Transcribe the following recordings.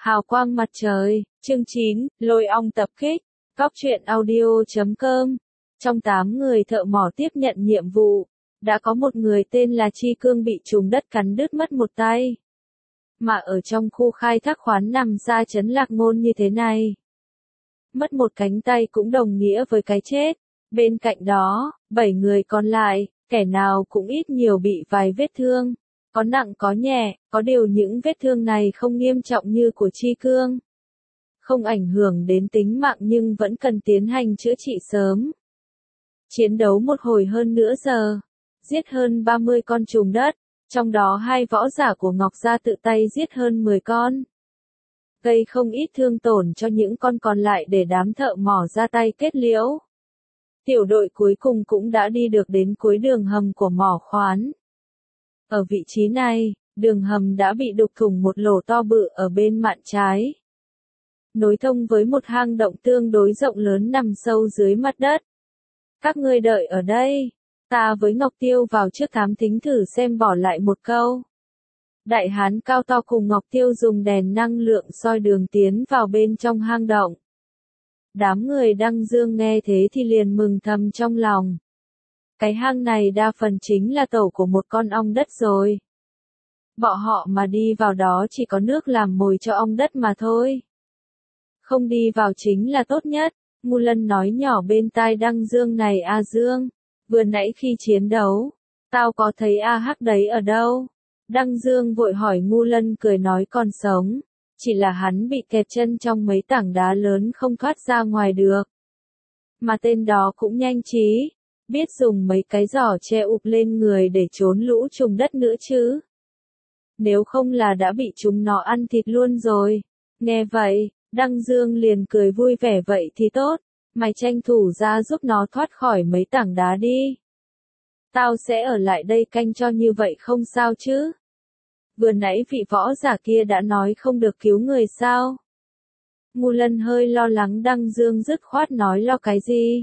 Hào quang mặt trời, chương 9, Lôi ong tập kích, Cóc truyện audio.com. Trong 8 người thợ mỏ tiếp nhận nhiệm vụ, đã có một người tên là Chi Cương bị trùng đất cắn đứt mất một tay. Mà ở trong khu khai thác khoán nằm xa trấn Lạc Ngôn như thế này, mất một cánh tay cũng đồng nghĩa với cái chết. Bên cạnh đó, 7 người còn lại, kẻ nào cũng ít nhiều bị vài vết thương, có nặng có nhẹ, có điều những vết thương này không nghiêm trọng như của Chi Cương. Không ảnh hưởng đến tính mạng nhưng vẫn cần tiến hành chữa trị sớm. Chiến đấu một hồi hơn nửa giờ, giết hơn 30 con trùng đất, trong đó 2 võ giả của Ngọc Gia tự tay giết hơn 10 con. Gây không ít thương tổn cho những con còn lại để đám thợ mỏ ra tay kết liễu. Tiểu đội cuối cùng cũng đã đi được đến cuối đường hầm của mỏ khoán. Ở vị trí này, đường hầm đã bị đục thủng một lỗ to bự ở bên mạn trái, nối thông với một hang động tương đối rộng lớn nằm sâu dưới mặt đất. Các ngươi đợi ở đây, ta với Ngọc Tiêu vào trước thám thính thử xem bỏ lại một câu. Đại hán cao to cùng Ngọc Tiêu dùng đèn năng lượng soi đường tiến vào bên trong hang động. Đám người Đăng Dương nghe thế thì liền mừng thầm trong lòng. Cái hang này đa phần chính là tổ của một con ong đất rồi. Bọn họ mà đi vào đó chỉ có nước làm mồi cho ong đất mà thôi. Không đi vào chính là tốt nhất. Ngu Lân nói nhỏ bên tai Đăng Dương này A Dương, vừa nãy khi chiến đấu, tao có thấy A Hắc đấy ở đâu? Đăng Dương vội hỏi Ngu Lân cười nói còn sống, chỉ là hắn bị kẹt chân trong mấy tảng đá lớn không thoát ra ngoài được. Mà tên đó cũng nhanh trí, biết dùng mấy cái giỏ che ụp lên người để trốn lũ trùng đất nữa chứ. Nếu không là đã bị chúng nó ăn thịt luôn rồi. Nghe vậy, Đăng Dương liền cười vui vẻ vậy thì tốt, mày tranh thủ ra giúp nó thoát khỏi mấy tảng đá đi. Tao sẽ ở lại đây canh cho như vậy không sao chứ. Vừa nãy vị võ giả kia đã nói không được cứu người sao. Ngu Lân hơi lo lắng Đăng Dương dứt khoát nói lo cái gì.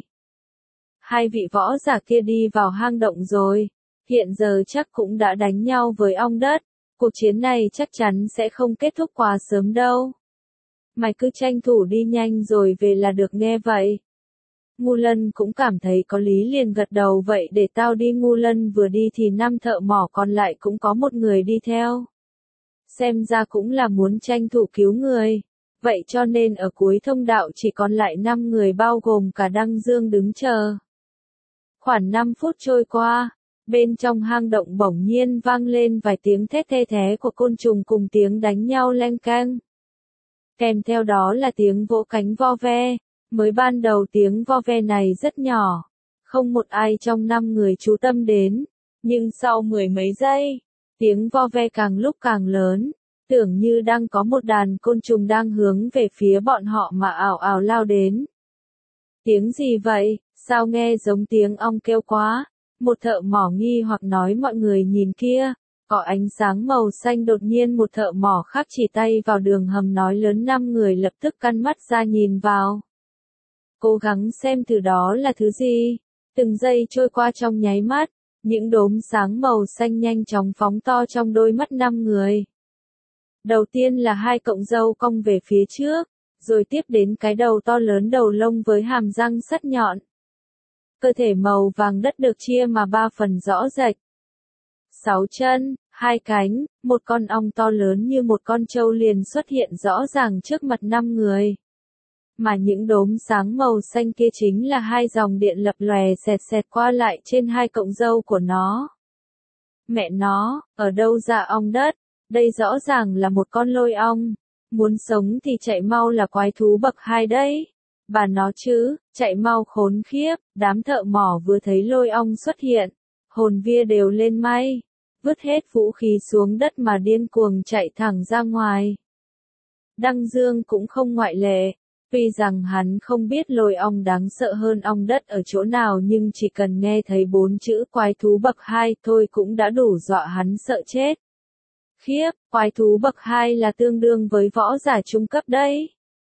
2 vị võ giả kia đi vào hang động rồi, hiện giờ chắc cũng đã đánh nhau với ong đất, cuộc chiến này chắc chắn sẽ không kết thúc quá sớm đâu. Mày cứ tranh thủ đi nhanh rồi về là được nghe vậy. Ngu Lân cũng cảm thấy có lý liền gật đầu vậy để tao đi. Ngu Lân vừa đi thì 5 thợ mỏ còn lại cũng có một người đi theo. Xem ra cũng là muốn tranh thủ cứu người. Vậy cho nên ở cuối thông đạo chỉ còn lại 5 người bao gồm cả Đăng Dương đứng chờ. Khoảng 5 phút trôi qua, bên trong hang động bỗng nhiên vang lên vài tiếng thét the thé của côn trùng cùng tiếng đánh nhau leng keng. Kèm theo đó là tiếng vỗ cánh vo ve. Mới ban đầu tiếng vo ve này rất nhỏ, không một ai trong 5 người chú tâm đến, nhưng sau 10 mấy giây, tiếng vo ve càng lúc càng lớn, tưởng như đang có một đàn côn trùng đang hướng về phía bọn họ mà ảo ảo lao đến. Tiếng gì vậy, sao nghe giống tiếng ong kêu quá? Một thợ mỏ nghi hoặc nói mọi người nhìn kia. Có ánh sáng màu xanh đột nhiên một thợ mỏ khác chỉ tay vào đường hầm nói lớn 5 người lập tức căn mắt ra nhìn vào. Cố gắng xem từ đó là thứ gì. Từng giây trôi qua trong nháy mắt, những đốm sáng màu xanh nhanh chóng phóng to trong đôi mắt 5 người. Đầu tiên là 2 cọng râu cong về phía trước, rồi tiếp đến cái đầu to lớn đầu lông với hàm răng sắc nhọn. Cơ thể màu vàng đất được chia mà 3 phần rõ rệt. 6 chân, 2 cánh, một con ong to lớn như một con trâu liền xuất hiện rõ ràng trước mặt 5 người. Mà những đốm sáng màu xanh kia chính là 2 dòng điện lập lòe xẹt xẹt qua lại trên 2 cọng râu của nó. Mẹ nó, ở đâu ra ong đất? Đây rõ ràng là một con lôi ong. Muốn sống thì chạy mau là quái thú bậc 2 đấy. Bà nó chứ, chạy mau khốn khiếp. Đám thợ mỏ vừa thấy lôi ong xuất hiện, hồn vía đều lên may, vứt hết vũ khí xuống đất mà điên cuồng chạy thẳng ra ngoài. Đăng Dương cũng không ngoại lệ. Tuy rằng hắn không biết lôi ong đáng sợ hơn ong đất ở chỗ nào nhưng chỉ cần nghe thấy 4 chữ quái thú bậc 2 thôi cũng đã đủ dọa hắn sợ chết. Khiếp, quái thú bậc 2 là tương đương với võ giả trung cấp đấy.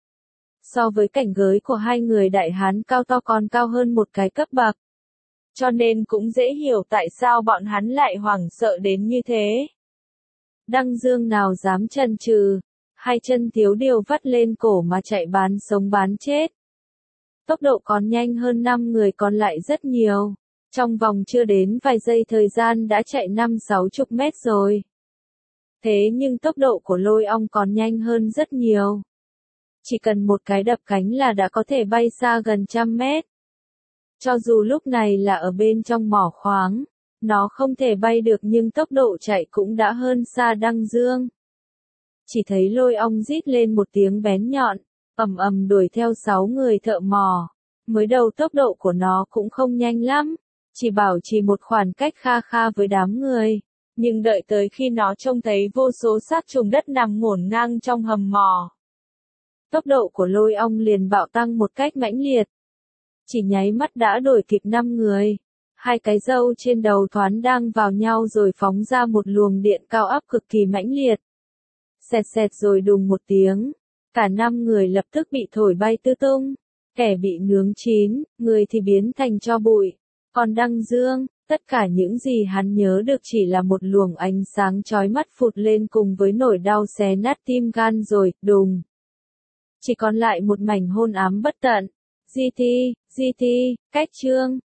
So với cảnh giới của 2 người đại hán cao to còn cao hơn một cái cấp bậc. Cho nên cũng dễ hiểu tại sao bọn hắn lại hoảng sợ đến như thế. Đăng Dương nào dám chần chừ. hai chân thiếu điều vắt lên cổ mà chạy bán sống bán chết. Tốc độ còn nhanh hơn 5 người còn lại rất nhiều. Trong vòng chưa đến vài giây thời gian đã chạy 5-60 mét rồi. Thế nhưng tốc độ của Lôi Ong còn nhanh hơn rất nhiều. Chỉ cần một cái đập cánh là đã có thể bay xa gần 100 mét. Cho dù lúc này là ở bên trong mỏ khoáng, nó không thể bay được nhưng tốc độ chạy cũng đã hơn xa Đăng Dương. Chỉ thấy Lôi Ong rít lên một tiếng bén nhọn, ầm ầm đuổi theo 6 người thợ mỏ. Mới đầu tốc độ của nó cũng không nhanh lắm, chỉ bảo trì một khoảng cách kha kha với đám người. Nhưng đợi tới khi nó trông thấy vô số xác trùng đất nằm ngổn ngang trong hầm mỏ, tốc độ của Lôi Ong liền bạo tăng một cách mãnh liệt. Chỉ nháy mắt đã đuổi kịp 5 người. Hai cái râu trên đầu thoáng đang vào nhau rồi phóng ra một luồng điện cao áp cực kỳ mãnh liệt. Xẹt xẹt rồi đùng một tiếng. Cả 5 người lập tức bị thổi bay tứ tung. Kẻ bị nướng chín, người thì biến thành tro bụi. Còn Đăng Dương, tất cả những gì hắn nhớ được chỉ là một luồng ánh sáng chói mắt phụt lên cùng với nỗi đau xé nát tim gan rồi, đùng. Chỉ còn lại một mảnh hôn ám bất tận. GT, cách chương.